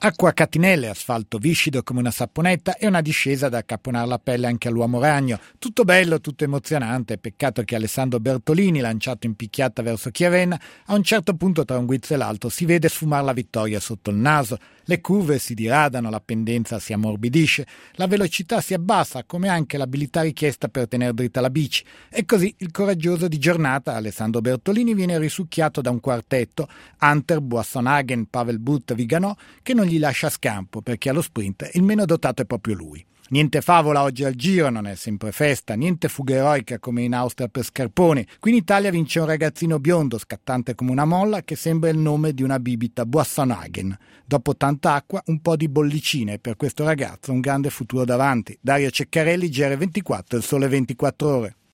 Acqua a catinelle, asfalto viscido come una saponetta e una discesa da accapponar la pelle anche all'uomo ragno. Tutto bello, tutto emozionante. Peccato che Alessandro Bertolini, lanciato in picchiata verso Chiavenna, a un certo punto tra un guizzo e l'altro si vede sfumare la vittoria sotto il naso. Le curve si diradano, la pendenza si ammorbidisce, la velocità si abbassa, come anche l'abilità richiesta per tenere dritta la bici. E così il coraggioso di giornata, Alessandro Bertolini, viene risucchiato da un quartetto, Hunter, Boissonhagen, Pavel Butt, Viganò, che non gli lascia scampo, perché allo sprint il meno dotato è proprio lui. Niente favola oggi al Giro, non è sempre festa, niente fuga eroica come in Austria per Scarponi. Qui in Italia vince un ragazzino biondo, scattante come una molla, che sembra il nome di una bibita, Boissonhagen. Dopo tanta acqua, un po' di bollicine, e per questo ragazzo un grande futuro davanti. Dario Ceccarelli, GR24, il Sole 24 Ore.